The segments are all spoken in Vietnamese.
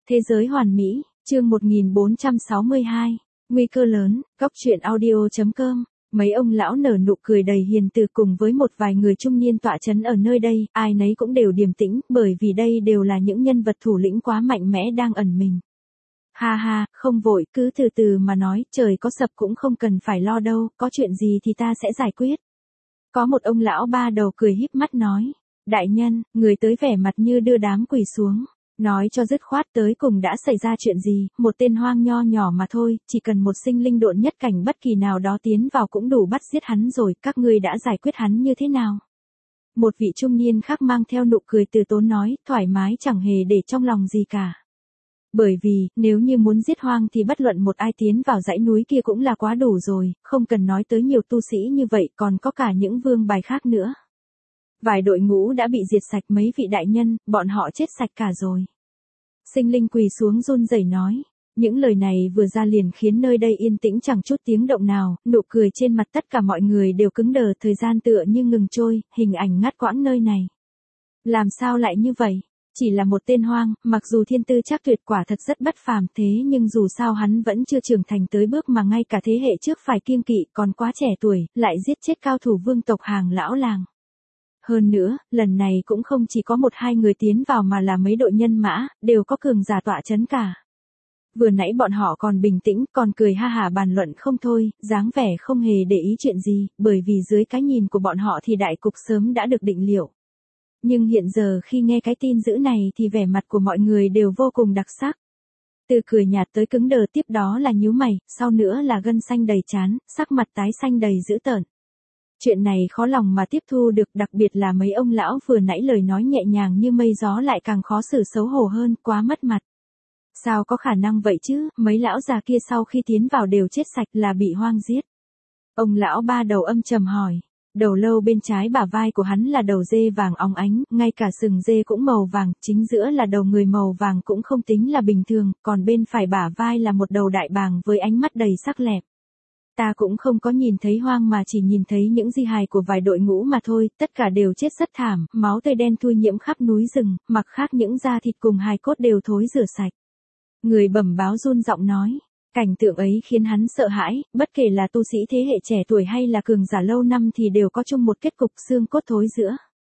Thế giới hoàn mỹ, chương 1462, nguy cơ lớn, góc truyện audio.com. Mấy ông lão nở nụ cười đầy hiền từ cùng với một vài người trung niên tọa chấn ở nơi đây, ai nấy cũng đều điềm tĩnh, bởi vì đây đều là những nhân vật thủ lĩnh quá mạnh mẽ đang ẩn mình. Ha ha, không vội, cứ từ từ mà nói, trời có sập cũng không cần phải lo đâu, có chuyện gì thì ta sẽ giải quyết. Có một ông lão ba đầu cười híp mắt nói, đại nhân, người tới vẻ mặt như đưa đám quỳ xuống. Nói cho dứt khoát tới cùng đã xảy ra chuyện gì, một tên hoang nho nhỏ mà thôi, chỉ cần một sinh linh độn nhất cảnh bất kỳ nào đó tiến vào cũng đủ bắt giết hắn rồi, các ngươi đã giải quyết hắn như thế nào? Một vị trung niên khác mang theo nụ cười từ tốn nói, thoải mái chẳng hề để trong lòng gì cả. Bởi vì, nếu như muốn giết hoang thì bất luận một ai tiến vào dãy núi kia cũng là quá đủ rồi, không cần nói tới nhiều tu sĩ như vậy, còn có cả những vương bài khác nữa. Vài đội ngũ đã bị diệt sạch, mấy vị đại nhân, bọn họ chết sạch cả rồi. Sinh linh quỳ xuống run rẩy nói. Những lời này vừa ra liền khiến nơi đây yên tĩnh chẳng chút tiếng động nào, nụ cười trên mặt tất cả mọi người đều cứng đờ, thời gian tựa như ngừng trôi, hình ảnh ngắt quãng nơi này. Làm sao lại như vậy? Chỉ là một tên hoang, mặc dù thiên tư chắc tuyệt quả thật rất bất phàm, thế nhưng dù sao hắn vẫn chưa trưởng thành tới bước mà ngay cả thế hệ trước phải kiêng kỵ, còn quá trẻ tuổi, lại giết chết cao thủ vương tộc hàng lão làng. Hơn nữa, lần này cũng không chỉ có một hai người tiến vào mà là mấy đội nhân mã, đều có cường giả tọa chấn cả. Vừa nãy bọn họ còn bình tĩnh, còn cười ha hả bàn luận không thôi, dáng vẻ không hề để ý chuyện gì, bởi vì dưới cái nhìn của bọn họ thì đại cục sớm đã được định liệu. Nhưng hiện giờ khi nghe cái tin dữ này thì vẻ mặt của mọi người đều vô cùng đặc sắc. Từ cười nhạt tới cứng đờ, tiếp đó là nhíu mày, sau nữa là gân xanh đầy trán, sắc mặt tái xanh đầy dữ tợn. Chuyện này khó lòng mà tiếp thu được, đặc biệt là mấy ông lão vừa nãy lời nói nhẹ nhàng như mây gió lại càng khó xử xấu hổ hơn, quá mất mặt. Sao có khả năng vậy chứ, mấy lão già kia sau khi tiến vào đều chết sạch, là bị hoang giết. Ông lão ba đầu âm trầm hỏi. Đầu lâu bên trái bả vai của hắn là đầu dê vàng óng ánh, ngay cả sừng dê cũng màu vàng, chính giữa là đầu người màu vàng cũng không tính là bình thường, còn bên phải bả vai là một đầu đại bàng với ánh mắt đầy sắc lẹm. Ta cũng không có nhìn thấy hoang mà chỉ nhìn thấy những di hài của vài đội ngũ mà thôi, tất cả đều chết rất thảm, máu tươi đen thui nhiễm khắp núi rừng, mặc khác những da thịt cùng hài cốt đều thối rửa sạch. Người bẩm báo run giọng nói, cảnh tượng ấy khiến hắn sợ hãi, bất kể là tu sĩ thế hệ trẻ tuổi hay là cường giả lâu năm thì đều có chung một kết cục xương cốt thối rữa.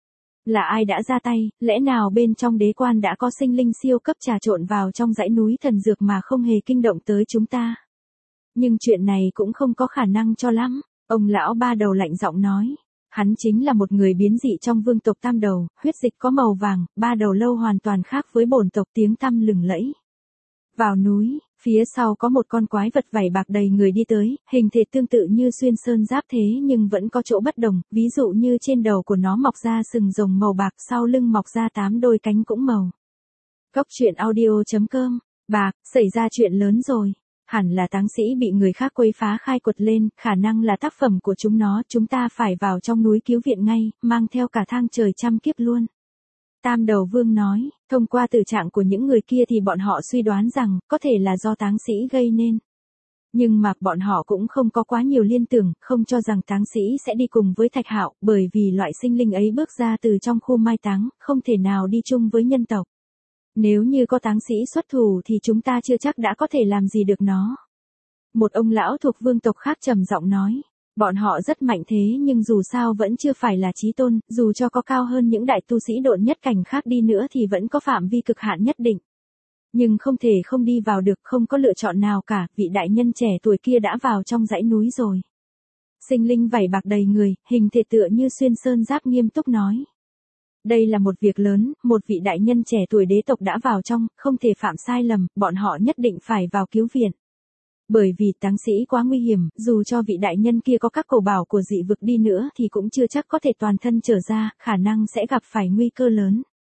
Là ai đã ra tay, lẽ nào bên trong đế quan đã có sinh linh siêu cấp trà trộn vào trong dãy núi thần dược mà không hề kinh động tới chúng ta? Nhưng chuyện này cũng không có khả năng cho lắm, ông lão ba đầu lạnh giọng nói. Hắn chính là một người biến dị trong vương tộc tam đầu, huyết dịch có màu vàng, ba đầu lâu hoàn toàn khác với bổn tộc tiếng tăm lừng lẫy. Vào núi, phía sau có một con quái vật vảy bạc đầy người đi tới, hình thể tương tự như xuyên sơn giáp thế nhưng vẫn có chỗ bất đồng, ví dụ như trên đầu của nó mọc ra sừng rồng màu bạc, sau lưng mọc ra 8 đôi cánh cũng màu. Góc truyện audio.com, bạc, xảy ra chuyện lớn rồi. Hẳn là táng sĩ bị người khác quấy phá khai quật lên, khả năng là tác phẩm của chúng nó, chúng ta phải vào trong núi cứu viện ngay, mang theo cả thang trời trăm kiếp luôn. Tam đầu vương nói, thông qua tử trạng của những người kia thì bọn họ suy đoán rằng, có thể là do táng sĩ gây nên. Nhưng mà bọn họ cũng không có quá nhiều liên tưởng, không cho rằng táng sĩ sẽ đi cùng với Thạch Hạo, bởi vì loại sinh linh ấy bước ra từ trong khu mai táng, không thể nào đi chung với nhân tộc. Nếu như có táng sĩ xuất thủ thì chúng ta chưa chắc đã có thể làm gì được nó. Một ông lão thuộc vương tộc khác trầm giọng nói, bọn họ rất mạnh thế nhưng dù sao vẫn chưa phải là chí tôn, dù cho có cao hơn những đại tu sĩ độn nhất cảnh khác đi nữa thì vẫn có phạm vi cực hạn nhất định. Nhưng không thể không đi vào được, không có lựa chọn nào cả, vị đại nhân trẻ tuổi kia đã vào trong dãy núi rồi. Sinh linh vảy bạc đầy người, hình thể tựa như xuyên sơn giáp nghiêm túc nói. Đây là một việc lớn, một vị đại nhân trẻ tuổi đế tộc đã vào trong, không thể phạm sai lầm, bọn họ nhất định phải vào cứu viện. Bởi vì táng sĩ quá nguy hiểm, dù cho vị đại nhân kia có các cổ bảo của dị vực đi nữa thì cũng chưa chắc có thể toàn thân trở ra, khả năng sẽ gặp phải nguy cơ lớn.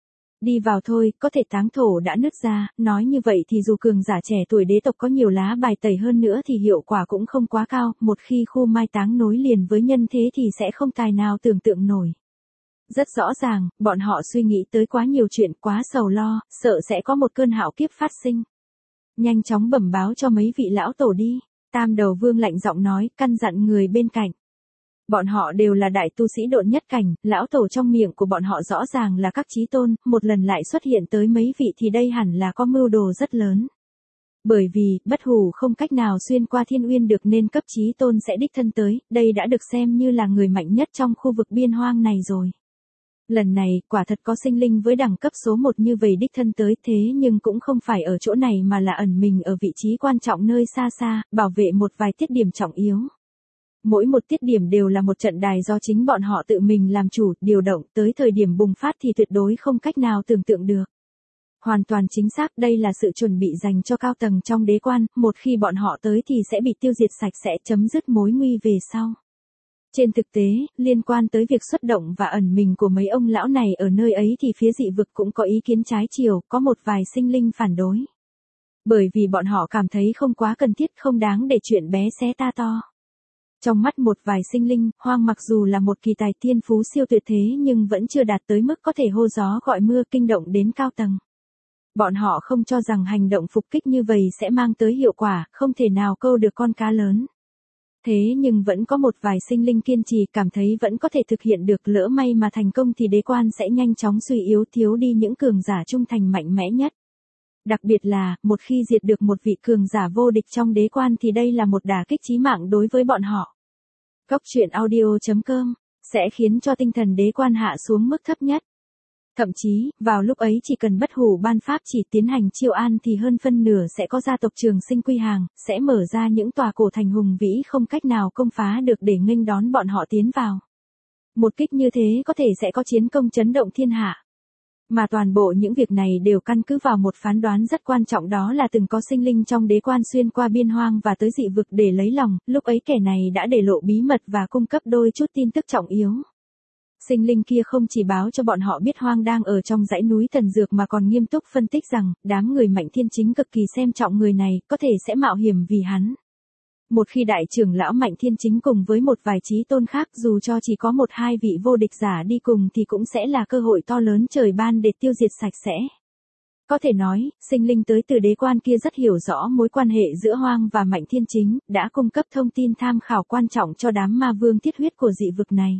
Đi vào thôi, có thể táng thổ đã nứt ra, nói như vậy thì dù cường giả trẻ tuổi đế tộc có nhiều lá bài tẩy hơn nữa thì hiệu quả cũng không quá cao, một khi khu mai táng nối liền với nhân thế thì sẽ không tài nào tưởng tượng nổi. Rất rõ ràng, bọn họ suy nghĩ tới quá nhiều chuyện, quá sầu lo, sợ sẽ có một cơn hạo kiếp phát sinh. Nhanh chóng bẩm báo cho mấy vị lão tổ đi, tam đầu vương lạnh giọng nói, căn dặn người bên cạnh. Bọn họ đều là đại tu sĩ độn nhất cảnh, lão tổ trong miệng của bọn họ rõ ràng là các chí tôn, một lần lại xuất hiện tới mấy vị thì đây hẳn là có mưu đồ rất lớn. Bởi vì, bất hủ không cách nào xuyên qua thiên uyên được nên cấp chí tôn sẽ đích thân tới, đây đã được xem như là người mạnh nhất trong khu vực biên hoang này rồi. Lần này, quả thật có sinh linh với đẳng cấp số 1 như vậy đích thân tới thế nhưng cũng không phải ở chỗ này mà là ẩn mình ở vị trí quan trọng nơi xa xa, bảo vệ một vài tiết điểm trọng yếu. Mỗi một tiết điểm đều là một trận đài do chính bọn họ tự mình làm chủ, điều động tới thời điểm bùng phát thì tuyệt đối không cách nào tưởng tượng được. Hoàn toàn chính xác đây là sự chuẩn bị dành cho cao tầng trong đế quan, một khi bọn họ tới thì sẽ bị tiêu diệt sạch sẽ chấm dứt mối nguy về sau. Trên thực tế, liên quan tới việc xuất động và ẩn mình của mấy ông lão này ở nơi ấy thì phía dị vực cũng có ý kiến trái chiều, có một vài sinh linh phản đối. Bởi vì bọn họ cảm thấy không quá cần thiết không đáng để chuyện bé xé ta to. Trong mắt một vài sinh linh, Hoang mặc dù là một kỳ tài thiên phú siêu tuyệt thế nhưng vẫn chưa đạt tới mức có thể hô gió gọi mưa kinh động đến cao tầng. Bọn họ không cho rằng hành động phục kích như vậy sẽ mang tới hiệu quả, không thể nào câu được con cá lớn. Thế nhưng vẫn có một vài sinh linh kiên trì cảm thấy vẫn có thể thực hiện được, lỡ may mà thành công thì đế quan sẽ nhanh chóng suy yếu thiếu đi những cường giả trung thành mạnh mẽ nhất. Đặc biệt là, một khi diệt được một vị cường giả vô địch trong đế quan thì đây là một đả kích chí mạng đối với bọn họ. Góc truyện audio.com sẽ khiến cho tinh thần đế quan hạ xuống mức thấp nhất. Thậm chí, vào lúc ấy chỉ cần bất hủ ban pháp chỉ tiến hành chiêu an thì hơn phân nửa sẽ có gia tộc Trường Sinh quy hàng, sẽ mở ra những tòa cổ thành hùng vĩ không cách nào công phá được để nghênh đón bọn họ tiến vào. Một kích như thế có thể sẽ có chiến công chấn động thiên hạ. Mà toàn bộ những việc này đều căn cứ vào một phán đoán rất quan trọng, đó là từng có sinh linh trong đế quan xuyên qua biên hoang và tới dị vực để lấy lòng, lúc ấy kẻ này đã để lộ bí mật và cung cấp đôi chút tin tức trọng yếu. Sinh linh kia không chỉ báo cho bọn họ biết Hoang đang ở trong dãy núi Thần Dược mà còn nghiêm túc phân tích rằng, đám người Mạnh Thiên Chính cực kỳ xem trọng người này, có thể sẽ mạo hiểm vì hắn. Một khi đại trưởng lão Mạnh Thiên Chính cùng với một vài chí tôn khác dù cho chỉ có 1-2 vị vô địch giả đi cùng thì cũng sẽ là cơ hội to lớn trời ban để tiêu diệt sạch sẽ. Có thể nói, sinh linh tới từ đế quan kia rất hiểu rõ mối quan hệ giữa Hoang và Mạnh Thiên Chính, đã cung cấp thông tin tham khảo quan trọng cho đám ma vương thiết huyết của dị vực này.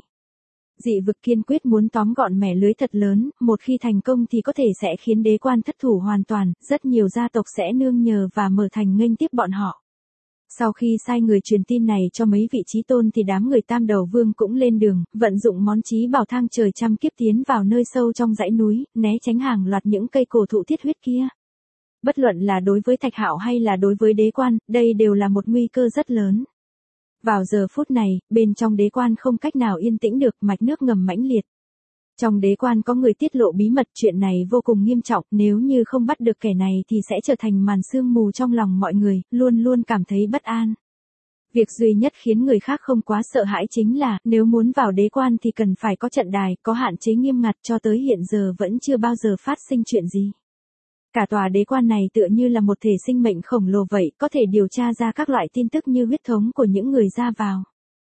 Dị vực kiên quyết muốn tóm gọn mẻ lưới thật lớn, một khi thành công thì có thể sẽ khiến đế quan thất thủ hoàn toàn, rất nhiều gia tộc sẽ nương nhờ và mở thành nghênh tiếp bọn họ. Sau khi sai người truyền tin này cho mấy vị chí tôn thì đám người Tam Đầu Vương cũng lên đường, vận dụng món chí bảo thang trời trăm kiếp tiến vào nơi sâu trong dãy núi, né tránh hàng loạt những cây cổ thụ thiết huyết kia. Bất luận là đối với Thạch Hạo hay là đối với đế quan, đây đều là một nguy cơ rất lớn. Vào giờ phút này, bên trong đế quan không cách nào yên tĩnh được, mạch nước ngầm mãnh liệt. Trong đế quan có người tiết lộ bí mật, chuyện này vô cùng nghiêm trọng, nếu như không bắt được kẻ này thì sẽ trở thành màn sương mù trong lòng mọi người, luôn luôn cảm thấy bất an. Việc duy nhất khiến người khác không quá sợ hãi chính là, nếu muốn vào đế quan thì cần phải có trận đài, có hạn chế nghiêm ngặt, cho tới hiện giờ vẫn chưa bao giờ phát sinh chuyện gì. Cả tòa đế quan này tựa như là một thể sinh mệnh khổng lồ vậy, có thể điều tra ra các loại tin tức như huyết thống của những người ra vào.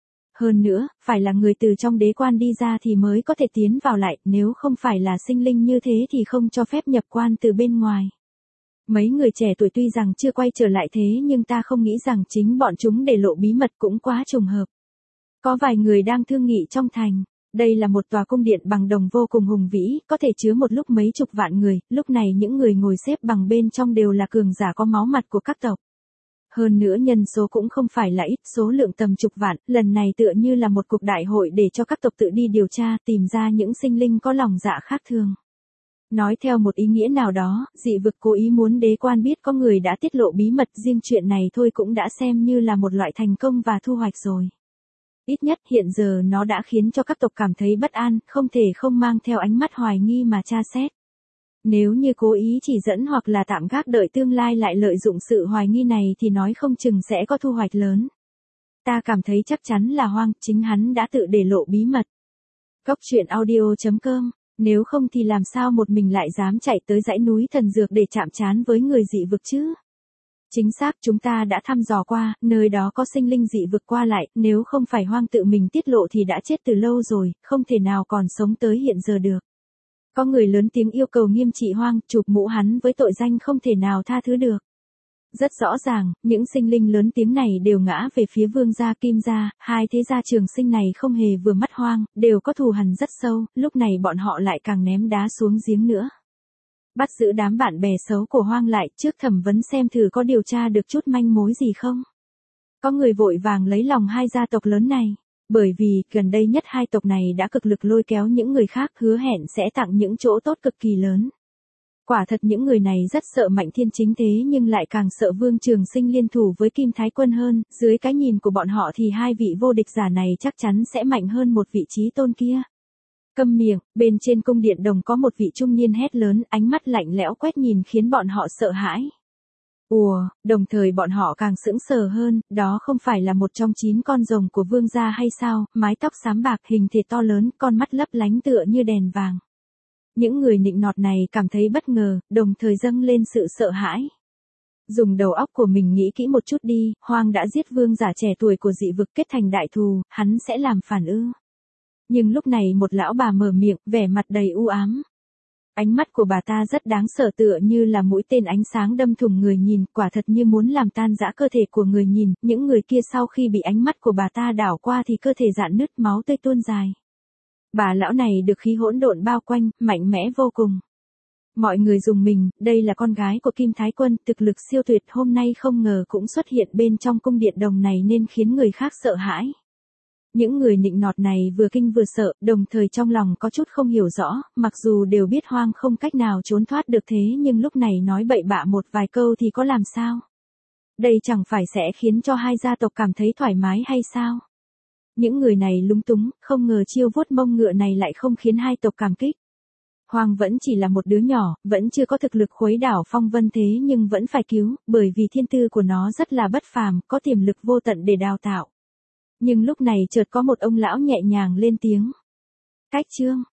Hơn nữa, phải là người từ trong đế quan đi ra thì mới có thể tiến vào lại, nếu không phải là sinh linh như thế thì không cho phép nhập quan từ bên ngoài. Mấy người trẻ tuổi tuy rằng chưa quay trở lại thế nhưng ta không nghĩ rằng chính bọn chúng để lộ bí mật cũng quá trùng hợp. Có vài người đang thương nghị trong thành. Đây là một tòa cung điện bằng đồng vô cùng hùng vĩ, có thể chứa một lúc mấy chục vạn người, lúc này những người ngồi xếp bằng bên trong đều là cường giả có máu mặt của các tộc. Hơn nữa nhân số cũng không phải là ít, số lượng tầm chục vạn, lần này tựa như là một cuộc đại hội để cho các tộc tự đi điều tra, tìm ra những sinh linh có lòng dạ khác thường. Nói theo một ý nghĩa nào đó, dị vực cố ý muốn đế quan biết có người đã tiết lộ bí mật, riêng chuyện này thôi cũng đã xem như là một loại thành công và thu hoạch rồi. Ít nhất hiện giờ nó đã khiến cho các tộc cảm thấy bất an, không thể không mang theo ánh mắt hoài nghi mà tra xét. Nếu như cố ý chỉ dẫn hoặc là tạm gác đợi tương lai lại lợi dụng sự hoài nghi này thì nói không chừng sẽ có thu hoạch lớn. Ta cảm thấy chắc chắn là Hoang, chính hắn đã tự để lộ bí mật. Góc truyện audio.com, nếu không thì làm sao một mình lại dám chạy tới dãy núi Thần Dược để chạm trán với người dị vực chứ? Chính xác, chúng ta đã thăm dò qua, nơi đó có sinh linh dị vực qua lại, nếu không phải Hoang tự mình tiết lộ thì đã chết từ lâu rồi, không thể nào còn sống tới hiện giờ được. Có người lớn tiếng yêu cầu nghiêm trị Hoang, chụp mũ hắn với tội danh không thể nào tha thứ được. Rất rõ ràng, những sinh linh lớn tiếng này đều ngã về phía Vương gia Kim gia, hai thế gia trường sinh này không hề vừa mắt Hoang, đều có thù hằn rất sâu, lúc này bọn họ lại càng ném đá xuống giếng nữa. Bắt giữ đám bạn bè xấu của Hoang lại, trước thẩm vấn xem thử có điều tra được chút manh mối gì không. Có người vội vàng lấy lòng hai gia tộc lớn này, bởi vì gần đây nhất hai tộc này đã cực lực lôi kéo những người khác, hứa hẹn sẽ tặng những chỗ tốt cực kỳ lớn. Quả thật những người này rất sợ Mạnh Thiên Chính thế nhưng lại càng sợ Vương Trường Sinh liên thủ với Kim Thái Quân hơn, dưới cái nhìn của bọn họ thì hai vị vô địch giả này chắc chắn sẽ mạnh hơn một vị trí tôn kia. Câm miệng, bên trên cung điện đồng có một vị trung niên hét lớn, ánh mắt lạnh lẽo quét nhìn khiến bọn họ sợ hãi. Đồng thời bọn họ càng sững sờ hơn, đó không phải là một trong 9 con rồng của vương gia hay sao, mái tóc xám bạc, hình thể to lớn, con mắt lấp lánh tựa như đèn vàng. Những người nịnh nọt này cảm thấy bất ngờ, đồng thời dâng lên sự sợ hãi. Dùng đầu óc của mình nghĩ kỹ một chút đi, Hoang đã giết vương giả trẻ tuổi của dị vực kết thành đại thù, hắn sẽ làm phản ư. Nhưng lúc này một lão bà mở miệng, vẻ mặt đầy u ám. Ánh mắt của bà ta rất đáng sợ tựa như là mũi tên ánh sáng đâm thủng người nhìn, quả thật như muốn làm tan rã cơ thể của người nhìn, những người kia sau khi bị ánh mắt của bà ta đảo qua thì cơ thể rạn nứt, máu tươi tuôn dài. Bà lão này được khí hỗn độn bao quanh, mạnh mẽ vô cùng. Mọi người dùng mình, đây là con gái của Kim Thái Quân, thực lực siêu tuyệt, hôm nay không ngờ cũng xuất hiện bên trong cung điện đồng này nên khiến người khác sợ hãi. Những người nịnh nọt này vừa kinh vừa sợ, đồng thời trong lòng có chút không hiểu rõ, mặc dù đều biết Hoang không cách nào trốn thoát được thế nhưng lúc này nói bậy bạ một vài câu thì có làm sao? Đây chẳng phải sẽ khiến cho hai gia tộc cảm thấy thoải mái hay sao? Những người này lúng túng, không ngờ chiêu vuốt mông ngựa này lại không khiến hai tộc cảm kích. Hoang vẫn chỉ là một đứa nhỏ, vẫn chưa có thực lực khuấy đảo phong vân thế nhưng vẫn phải cứu, bởi vì thiên tư của nó rất là bất phàm, có tiềm lực vô tận để đào tạo. Nhưng lúc này chợt có một ông lão nhẹ nhàng lên tiếng. Cách chương